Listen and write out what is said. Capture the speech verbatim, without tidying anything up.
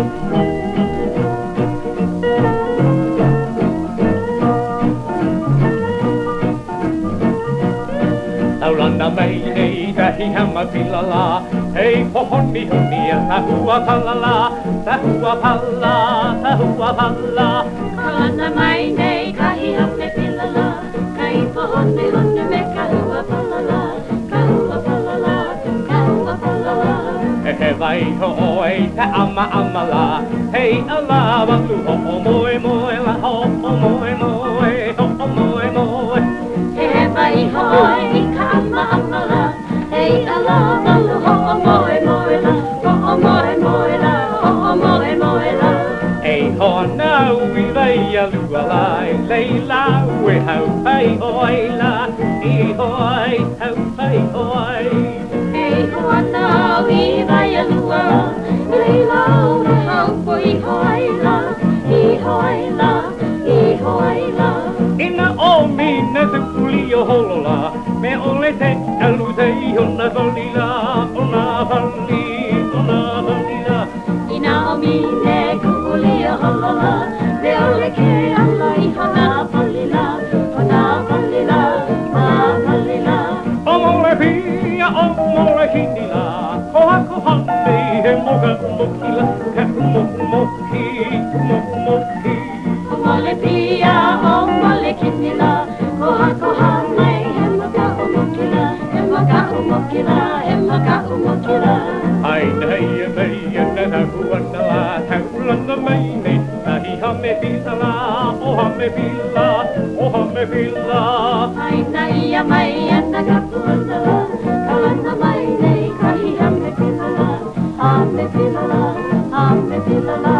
Taulana mai nei tahi hama pilala, hei pohoni honi a tahua palala, tahua pala, tahua pala. Taulana mai nei tahi hama pilala, hei pohoni honi me kahua palala, kahua palala, kahua palala. E he vai ho oi te ama amala, hei ala walu ho o moe moe la ho o moe moe, ho o moe moe. E he vai ho oi ka ama amala, hei ala walu ho o moe moe la, ho o moe moe la, ho o moe moe la. E hona ui vai alu alai, leila ue hau pai hoi la, i hoi hau pai hoi. E hona ui vai alu alai, leila ue hau pai hoi la, i hoi la, i hoi la. Ina o mina te puli o holola, me ole te alu te i hona valila, ona vali, ona valila. Ina o mine kuli o holola, me ole ke ala i hona valila, hona valila, ma valila. O mole pia, o mole hinila, koha koha me he moka mokila, he moku moki, moku moki. O mole pia, o mole kinila, koha koha mai he maka umokila, he maka umokila, he maka umokila. Ai nei e mei e na tahuana la, taulana mai nei, tahi hame pila, o hame pila, o hame pila. Ai nei e mai e na kapuana la, kalana mai nei, kahi hame pila la, hame pila la, hame pila la.